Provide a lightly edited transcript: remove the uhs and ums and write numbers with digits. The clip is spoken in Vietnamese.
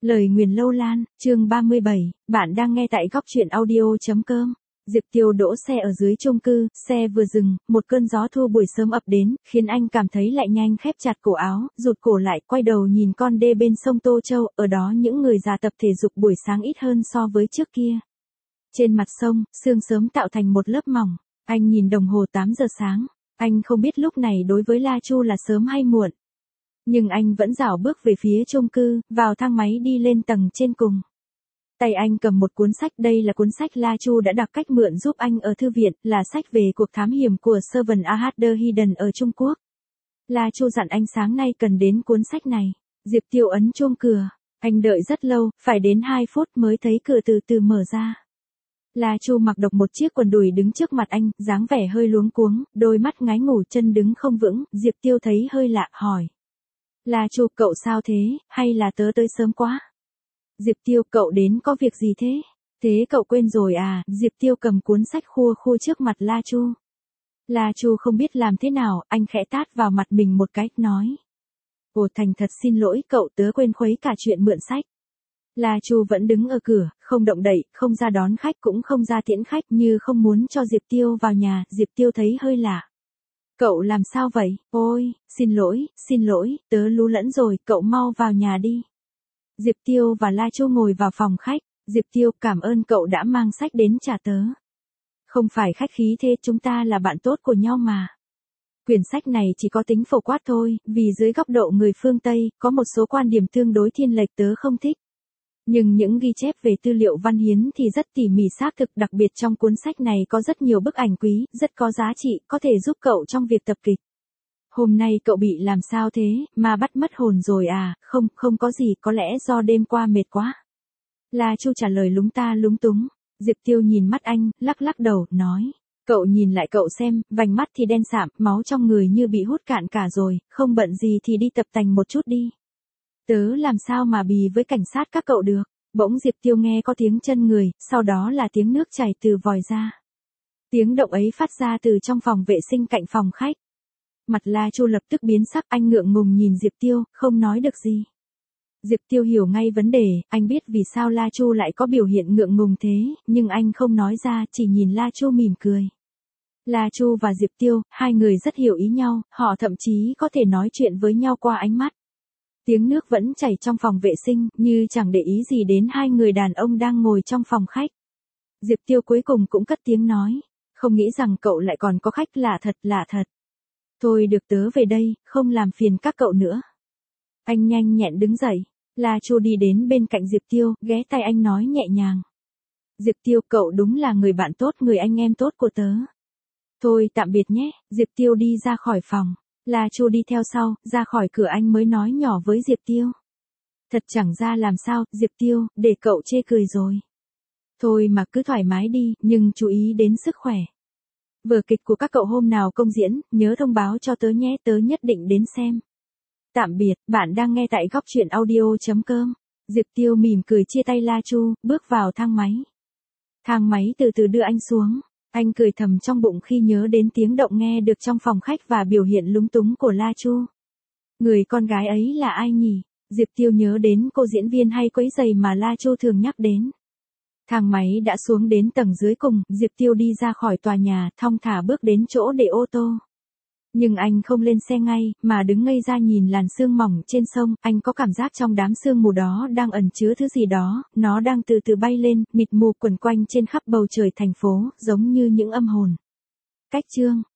Lời nguyền lâu lan, chương 37, bạn đang nghe tại góc truyện audio.com. Diệp Tiêu đỗ xe ở dưới chung cư, xe vừa dừng, một cơn gió thu buổi sớm ập đến, khiến anh cảm thấy lại nhanh khép chặt cổ áo, rụt cổ lại, quay đầu nhìn con đê bên sông Tô Châu, ở đó những người già tập thể dục buổi sáng ít hơn so với trước kia. Trên mặt sông, sương sớm tạo thành một lớp mỏng, anh nhìn đồng hồ 8 giờ sáng, anh không biết lúc này đối với La Chu là sớm hay muộn. Nhưng anh vẫn rảo bước về phía chung cư, vào thang máy đi lên tầng trên cùng. Tay anh cầm một cuốn sách, đây là cuốn sách La Chu đã đặt cách mượn giúp anh ở thư viện, là sách về cuộc thám hiểm của Seven Ahad Hidden ở Trung Quốc. La Chu dặn anh sáng nay cần đến cuốn sách này. Diệp Tiêu ấn chuông cửa, anh đợi rất lâu, phải đến 2 phút mới thấy cửa từ từ mở ra. La Chu mặc độc một chiếc quần đùi đứng trước mặt anh, dáng vẻ hơi luống cuống, đôi mắt ngái ngủ, chân đứng không vững. Diệp Tiêu thấy hơi lạ, hỏi: La Chu, cậu sao thế, hay là tớ tới sớm quá? Diệp Tiêu, cậu đến có việc gì thế? Thế cậu quên rồi à? Diệp Tiêu cầm cuốn sách khua khua trước mặt La Chu. La Chu không biết làm thế nào, anh khẽ tát vào mặt mình một cái, nói: Ồ, thành thật xin lỗi cậu, tớ quên khuấy cả chuyện mượn sách. La Chu vẫn đứng ở cửa, không động đậy, không ra đón khách cũng không ra tiễn khách, như không muốn cho Diệp Tiêu vào nhà. Diệp Tiêu thấy hơi lạ. Cậu làm sao vậy? Ôi, xin lỗi, tớ lú lẫn rồi, cậu mau vào nhà đi. Diệp Tiêu và La Chu ngồi vào phòng khách. Diệp Tiêu, cảm ơn cậu đã mang sách đến trả tớ. Không phải khách khí thế, chúng ta là bạn tốt của nhau mà. Quyển sách này chỉ có tính phổ quát thôi, vì dưới góc độ người phương Tây, có một số quan điểm tương đối thiên lệch tớ không thích. Nhưng những ghi chép về tư liệu văn hiến thì rất tỉ mỉ xác thực, đặc biệt trong cuốn sách này có rất nhiều bức ảnh quý, rất có giá trị, có thể giúp cậu trong việc tập kịch. Hôm nay cậu bị làm sao thế, mà bắt mất hồn rồi à? Không có gì, có lẽ do đêm qua mệt quá. La Chu trả lời lúng ta lúng túng. Diệp Tiêu nhìn mắt anh, lắc đầu, nói: Cậu nhìn lại cậu xem, vành mắt thì đen sạm, máu trong người như bị hút cạn cả rồi, không bận gì thì đi tập tành một chút đi. Tớ làm sao mà bì với cảnh sát các cậu được. Bỗng Diệp Tiêu nghe có tiếng chân người, sau đó là tiếng nước chảy từ vòi ra. Tiếng động ấy phát ra từ trong phòng vệ sinh cạnh phòng khách. Mặt La Chu lập tức biến sắc, anh ngượng ngùng nhìn Diệp Tiêu, không nói được gì. Diệp Tiêu hiểu ngay vấn đề, anh biết vì sao La Chu lại có biểu hiện ngượng ngùng thế, nhưng anh không nói ra, chỉ nhìn La Chu mỉm cười. La Chu và Diệp Tiêu, hai người rất hiểu ý nhau, họ thậm chí có thể nói chuyện với nhau qua ánh mắt. Tiếng nước vẫn chảy trong phòng vệ sinh, như chẳng để ý gì đến hai người đàn ông đang ngồi trong phòng khách. Diệp Tiêu cuối cùng cũng cất tiếng nói: Không nghĩ rằng cậu lại còn có khách, lạ thật. Thôi được, tớ về đây, không làm phiền các cậu nữa. Anh nhanh nhẹn đứng dậy. La Chu đi đến bên cạnh Diệp Tiêu, ghé tay anh nói nhẹ nhàng: Diệp Tiêu, cậu đúng là người bạn tốt, người anh em tốt của tớ. Thôi tạm biệt nhé. Diệp Tiêu đi ra khỏi phòng. La Chu đi theo sau, ra khỏi cửa anh mới nói nhỏ với Diệp Tiêu: Thật chẳng ra làm sao, Diệp Tiêu, để cậu chê cười rồi. Thôi mà cứ thoải mái đi, nhưng chú ý đến sức khỏe. Vở kịch của các cậu hôm nào công diễn, nhớ thông báo cho tớ nhé, tớ nhất định đến xem. Tạm biệt, bạn đang nghe tại góc truyện audio.com. Diệp Tiêu mỉm cười chia tay La Chu, bước vào thang máy. Thang máy từ từ đưa anh xuống. Anh cười thầm trong bụng khi nhớ đến tiếng động nghe được trong phòng khách và biểu hiện lúng túng của La Chu. Người con gái ấy là ai nhỉ? Diệp Tiêu nhớ đến cô diễn viên hay quấy giày mà La Chu thường nhắc đến. Thang máy đã xuống đến tầng dưới cùng, Diệp Tiêu đi ra khỏi tòa nhà, thong thả bước đến chỗ để ô tô. Nhưng anh không lên xe ngay, mà đứng ngây ra nhìn làn sương mỏng trên sông, anh có cảm giác trong đám sương mù đó đang ẩn chứa thứ gì đó, nó đang từ từ bay lên, mịt mù quẩn quanh trên khắp bầu trời thành phố, giống như những âm hồn. Cách chương